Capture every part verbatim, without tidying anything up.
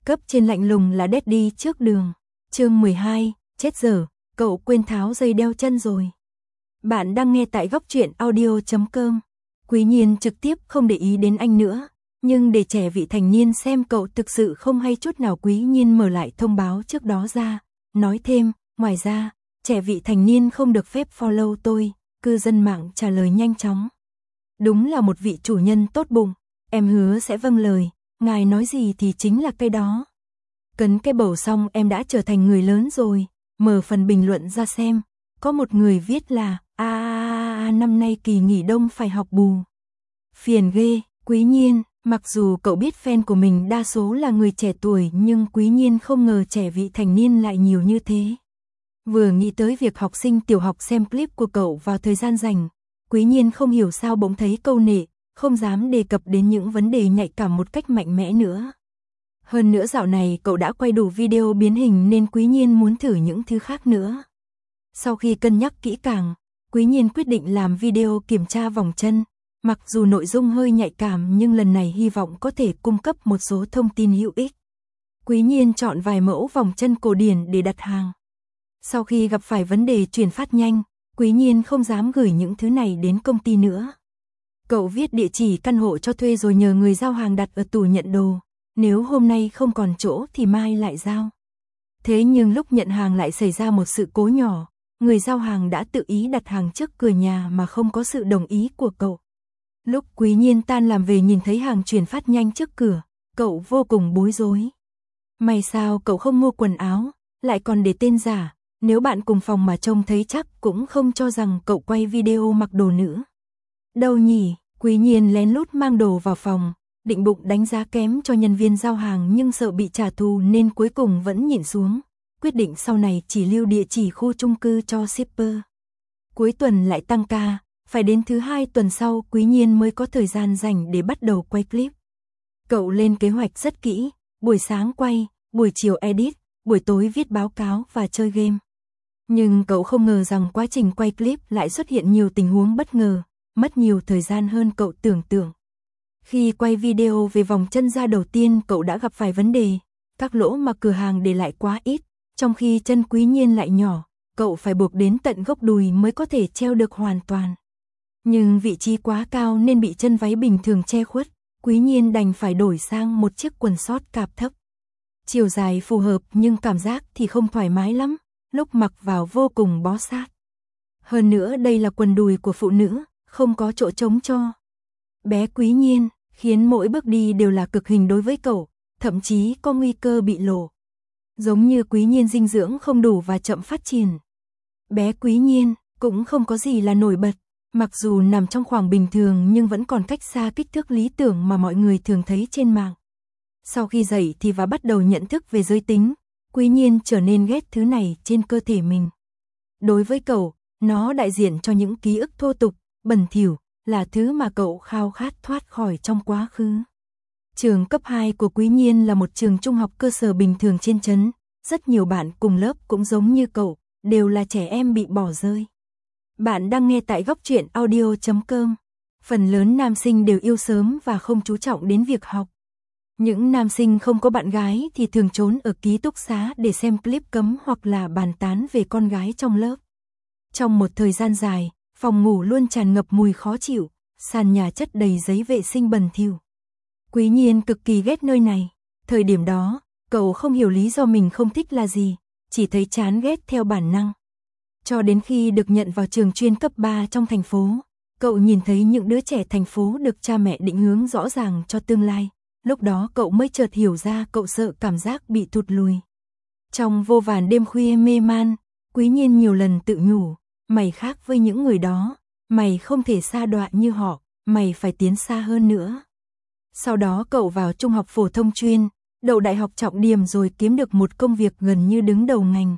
Cấp trên lạnh lùng là đét đi trước đường. Chương mười hai, chết dở, cậu quên tháo dây đeo chân rồi. Bạn đang nghe tại góc truyện audio chấm com. Quý Nhiên trực tiếp không để ý đến anh nữa, nhưng để trẻ vị thành niên xem cậu thực sự không hay chút nào. Quý Nhiên mở lại thông báo trước đó ra, nói thêm, ngoài ra, trẻ vị thành niên không được phép follow tôi. Cư dân mạng trả lời nhanh chóng. Đúng là một vị chủ nhân tốt bụng, em hứa sẽ vâng lời, ngài nói gì thì chính là cái đó. Cấn cái bầu xong em đã trở thành người lớn rồi. Mở phần bình luận ra xem, có một người viết là a a a năm nay kỳ nghỉ đông phải học bù. Phiền ghê. Quý Nhiên, mặc dù cậu biết fan của mình đa số là người trẻ tuổi, nhưng Quý Nhiên không ngờ trẻ vị thành niên lại nhiều như thế. Vừa nghĩ tới việc học sinh tiểu học xem clip của cậu vào thời gian rảnh, Quý Nhiên không hiểu sao bỗng thấy câu nệ, không dám đề cập đến những vấn đề nhạy cảm một cách mạnh mẽ nữa. Hơn nữa dạo này cậu đã quay đủ video biến hình nên Quý Nhiên muốn thử những thứ khác nữa. Sau khi cân nhắc kỹ càng, Quý Nhiên quyết định làm video kiểm tra vòng chân. Mặc dù nội dung hơi nhạy cảm nhưng lần này hy vọng có thể cung cấp một số thông tin hữu ích. Quý Nhiên chọn vài mẫu vòng chân cổ điển để đặt hàng. Sau khi gặp phải vấn đề chuyển phát nhanh, Quý Nhiên không dám gửi những thứ này đến công ty nữa. Cậu viết địa chỉ căn hộ cho thuê rồi nhờ người giao hàng đặt ở tủ nhận đồ. Nếu hôm nay không còn chỗ thì mai lại giao. Thế nhưng lúc nhận hàng lại xảy ra một sự cố nhỏ. Người giao hàng đã tự ý đặt hàng trước cửa nhà mà không có sự đồng ý của cậu. Lúc Quý Nhiên tan làm về nhìn thấy hàng chuyển phát nhanh trước cửa, cậu vô cùng bối rối. May sao cậu không mua quần áo, lại còn để tên giả. Nếu bạn cùng phòng mà trông thấy chắc cũng không cho rằng cậu quay video mặc đồ nữ. Đâu nhỉ? Quý Nhiên lén lút mang đồ vào phòng, định bụng đánh giá kém cho nhân viên giao hàng nhưng sợ bị trả thù nên cuối cùng vẫn nhịn xuống. Quyết định sau này chỉ lưu địa chỉ khu chung cư cho shipper. Cuối tuần lại tăng ca, phải đến thứ hai tuần sau Quý Nhiên mới có thời gian rảnh để bắt đầu quay clip. Cậu lên kế hoạch rất kỹ, buổi sáng quay, buổi chiều edit, buổi tối viết báo cáo và chơi game. Nhưng cậu không ngờ rằng quá trình quay clip lại xuất hiện nhiều tình huống bất ngờ, mất nhiều thời gian hơn cậu tưởng tượng. Khi quay video về vòng chân da đầu tiên cậu đã gặp phải vấn đề, các lỗ mà cửa hàng để lại quá ít, trong khi chân Quý Nhiên lại nhỏ, cậu phải buộc đến tận gốc đùi mới có thể treo được hoàn toàn. Nhưng vị trí quá cao nên bị chân váy bình thường che khuất, Quý Nhiên đành phải đổi sang một chiếc quần sót cạp thấp. Chiều dài phù hợp nhưng cảm giác thì không thoải mái lắm, lúc mặc vào vô cùng bó sát. Hơn nữa đây là quần đùi của phụ nữ, không có chỗ trống cho bé Quý Nhiên, khiến mỗi bước đi đều là cực hình đối với cậu, thậm chí có nguy cơ bị lộ. Giống như Quý Nhiên dinh dưỡng không đủ và chậm phát triển. Bé Quý Nhiên cũng không có gì là nổi bật, mặc dù nằm trong khoảng bình thường nhưng vẫn còn cách xa kích thước lý tưởng mà mọi người thường thấy trên mạng. Sau khi dậy thì và bắt đầu nhận thức về giới tính, Quý Nhiên trở nên ghét thứ này trên cơ thể mình. Đối với cậu, nó đại diện cho những ký ức thô tục, bẩn thỉu, là thứ mà cậu khao khát thoát khỏi trong quá khứ. Trường cấp hai của Quý Nhiên là một trường trung học cơ sở bình thường trên trấn, rất nhiều bạn cùng lớp cũng giống như cậu, đều là trẻ em bị bỏ rơi. Bạn đang nghe tại góc truyện audio chấm com. Phần lớn nam sinh đều yêu sớm và không chú trọng đến việc học. Những nam sinh không có bạn gái thì thường trốn ở ký túc xá để xem clip cấm hoặc là bàn tán về con gái trong lớp. Trong một thời gian dài, phòng ngủ luôn tràn ngập mùi khó chịu, sàn nhà chất đầy giấy vệ sinh bẩn thỉu. Quý Nhiên cực kỳ ghét nơi này. Thời điểm đó, cậu không hiểu lý do mình không thích là gì, chỉ thấy chán ghét theo bản năng. Cho đến khi được nhận vào trường chuyên cấp ba trong thành phố, cậu nhìn thấy những đứa trẻ thành phố được cha mẹ định hướng rõ ràng cho tương lai. Lúc đó cậu mới chợt hiểu ra cậu sợ cảm giác bị thụt lùi. Trong vô vàn đêm khuya mê man, Quý Nhiên nhiều lần tự nhủ, mày khác với những người đó, mày không thể sa đọa như họ, mày phải tiến xa hơn nữa. Sau đó cậu vào trung học phổ thông chuyên, đậu đại học trọng điểm rồi kiếm được một công việc gần như đứng đầu ngành.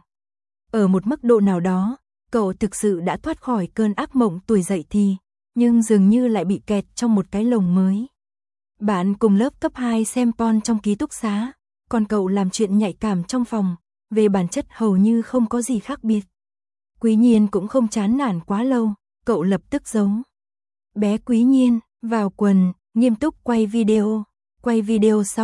Ở một mức độ nào đó, cậu thực sự đã thoát khỏi cơn ác mộng tuổi dậy thì, nhưng dường như lại bị kẹt trong một cái lồng mới. Bạn cùng lớp cấp hai xem porn trong ký túc xá, còn cậu làm chuyện nhạy cảm trong phòng, về bản chất hầu như không có gì khác biệt. Quý Nhiên cũng không chán nản quá lâu, cậu lập tức giấu. Bé Quý Nhiên, vào quần, nghiêm túc quay video. Quay video xong,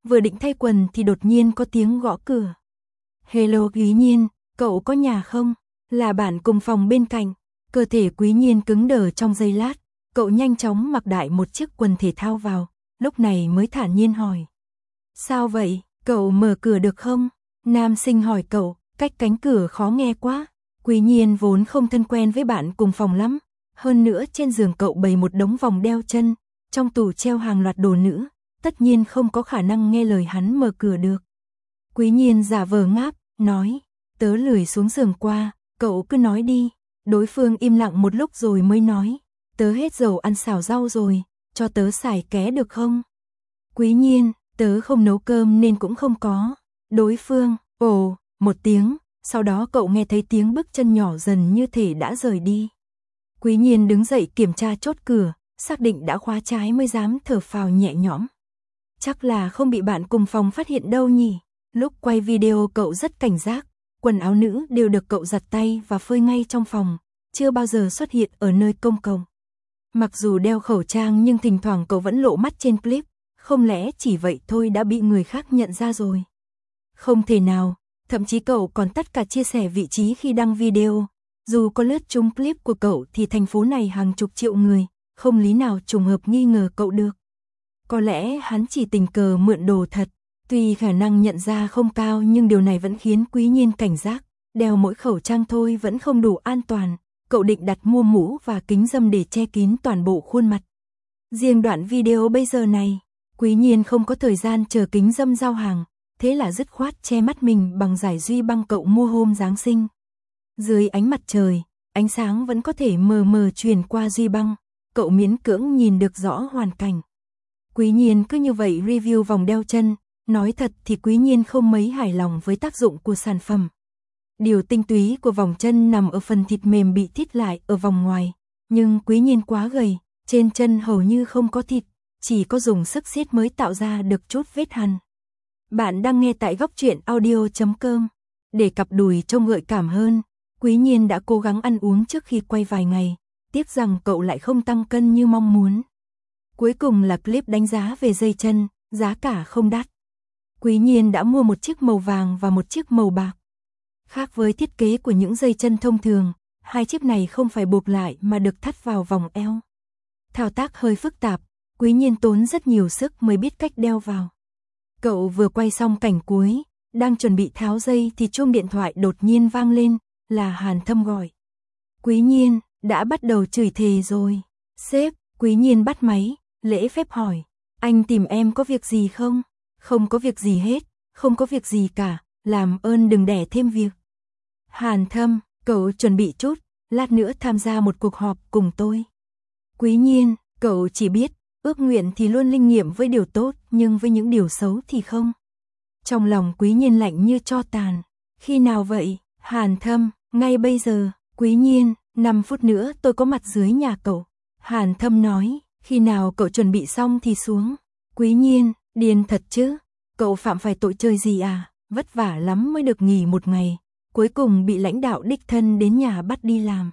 vừa định thay quần thì đột nhiên có tiếng gõ cửa. Hello Quý Nhiên, cậu có nhà không? Là bạn cùng phòng bên cạnh. Cơ thể Quý Nhiên cứng đờ trong giây lát, cậu nhanh chóng mặc đại một chiếc quần thể thao vào, lúc này mới thản nhiên hỏi. Sao vậy, cậu mở cửa được không? Nam sinh hỏi cậu, cách cánh cửa khó nghe quá. Quý Nhiên vốn không thân quen với bạn cùng phòng lắm, hơn nữa trên giường cậu bày một đống vòng đeo chân, trong tủ treo hàng loạt đồ nữ, tất nhiên không có khả năng nghe lời hắn mở cửa được. Quý Nhiên giả vờ ngáp, nói, tớ lười xuống giường qua, cậu cứ nói đi. Đối phương im lặng một lúc rồi mới nói, tớ hết dầu ăn xào rau rồi, cho tớ xài ké được không? Quý Nhiên, tớ không nấu cơm nên cũng không có. Đối phương, ồ, một tiếng, sau đó cậu nghe thấy tiếng bước chân nhỏ dần như thể đã rời đi. Quý Nhiên đứng dậy kiểm tra chốt cửa, xác định đã khóa trái mới dám thở phào nhẹ nhõm. Chắc là không bị bạn cùng phòng phát hiện đâu nhỉ. Lúc quay video cậu rất cảnh giác, quần áo nữ đều được cậu giặt tay và phơi ngay trong phòng, chưa bao giờ xuất hiện ở nơi công cộng. Mặc dù đeo khẩu trang nhưng thỉnh thoảng cậu vẫn lộ mắt trên clip, không lẽ chỉ vậy thôi đã bị người khác nhận ra rồi? Không thể nào, thậm chí cậu còn tất cả chia sẻ vị trí khi đăng video. Dù có lướt chung clip của cậu thì thành phố này hàng chục triệu người, không lý nào trùng hợp nghi ngờ cậu được. Có lẽ hắn chỉ tình cờ mượn đồ thật, tuy khả năng nhận ra không cao nhưng điều này vẫn khiến Quý Nhiên cảnh giác, đeo mỗi khẩu trang thôi vẫn không đủ an toàn, cậu định đặt mua mũ và kính râm để che kín toàn bộ khuôn mặt. Riêng đoạn video bây giờ này, Quý Nhiên không có thời gian chờ kính râm giao hàng, thế là dứt khoát che mắt mình bằng giải duy băng cậu mua hôm Giáng sinh. Dưới ánh mặt trời, ánh sáng vẫn có thể mờ mờ truyền qua duy băng, cậu miễn cưỡng nhìn được rõ hoàn cảnh. Quý Nhiên cứ như vậy review vòng đeo chân, nói thật thì Quý Nhiên không mấy hài lòng với tác dụng của sản phẩm. Điều tinh túy của vòng chân nằm ở phần thịt mềm bị thít lại ở vòng ngoài, nhưng Quý Nhiên quá gầy, trên chân hầu như không có thịt, chỉ có dùng sức siết mới tạo ra được chút vết hằn. Bạn đang nghe tại góc truyện audio chấm com. Để cặp đùi trông gợi cảm hơn, Quý Nhiên đã cố gắng ăn uống trước khi quay vài ngày, tiếc rằng cậu lại không tăng cân như mong muốn. Cuối cùng là clip đánh giá về dây chân, giá cả không đắt. Quý Nhiên đã mua một chiếc màu vàng và một chiếc màu bạc. Khác với thiết kế của những dây chân thông thường, hai chiếc này không phải buộc lại mà được thắt vào vòng eo. Thao tác hơi phức tạp, Quý Nhiên tốn rất nhiều sức mới biết cách đeo vào. Cậu vừa quay xong cảnh cuối, đang chuẩn bị tháo dây thì chuông điện thoại đột nhiên vang lên, là Hàn Thâm gọi. Quý Nhiên, đã bắt đầu chửi thề rồi. Sếp, Quý Nhiên bắt máy, lễ phép hỏi, anh tìm em có việc gì không? Không có việc gì hết, không có việc gì cả, làm ơn đừng đẻ thêm việc. Hàn Thâm, cậu chuẩn bị chút, lát nữa tham gia một cuộc họp cùng tôi. Quý Nhiên, cậu chỉ biết, ước nguyện thì luôn linh nghiệm với điều tốt, nhưng với những điều xấu thì không. Trong lòng Quý Nhiên lạnh như tro tàn. Khi nào vậy? Hàn Thâm, ngay bây giờ. Quý Nhiên, năm phút nữa tôi có mặt dưới nhà cậu. Hàn Thâm nói, khi nào cậu chuẩn bị xong thì xuống. Quý Nhiên, điên thật chứ? Cậu phạm phải tội chơi gì à? Vất vả lắm mới được nghỉ một ngày, cuối cùng bị lãnh đạo đích thân đến nhà bắt đi làm.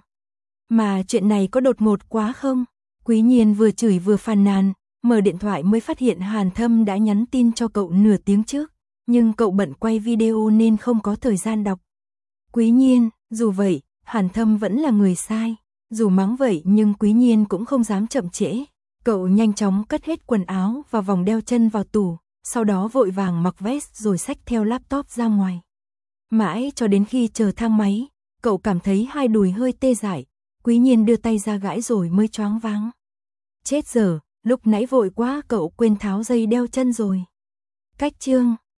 Mà chuyện này có đột ngột quá không? Quý Nhiên vừa chửi vừa phàn nàn, mở điện thoại mới phát hiện Hàn Thâm đã nhắn tin cho cậu nửa tiếng trước, nhưng cậu bận quay video nên không có thời gian đọc. Quý Nhiên, dù vậy, Hàn Thâm vẫn là người sai, dù mắng vậy nhưng Quý Nhiên cũng không dám chậm trễ. Cậu nhanh chóng cất hết quần áo và vòng đeo chân vào tủ, sau đó vội vàng mặc vest rồi xách theo laptop ra ngoài. Mãi cho đến khi chờ thang máy, cậu cảm thấy hai đùi hơi tê dại, Quý Nhiên đưa tay ra gãi rồi mới choáng váng. Chết giờ, lúc nãy vội quá cậu quên tháo dây đeo chân rồi. Cách chương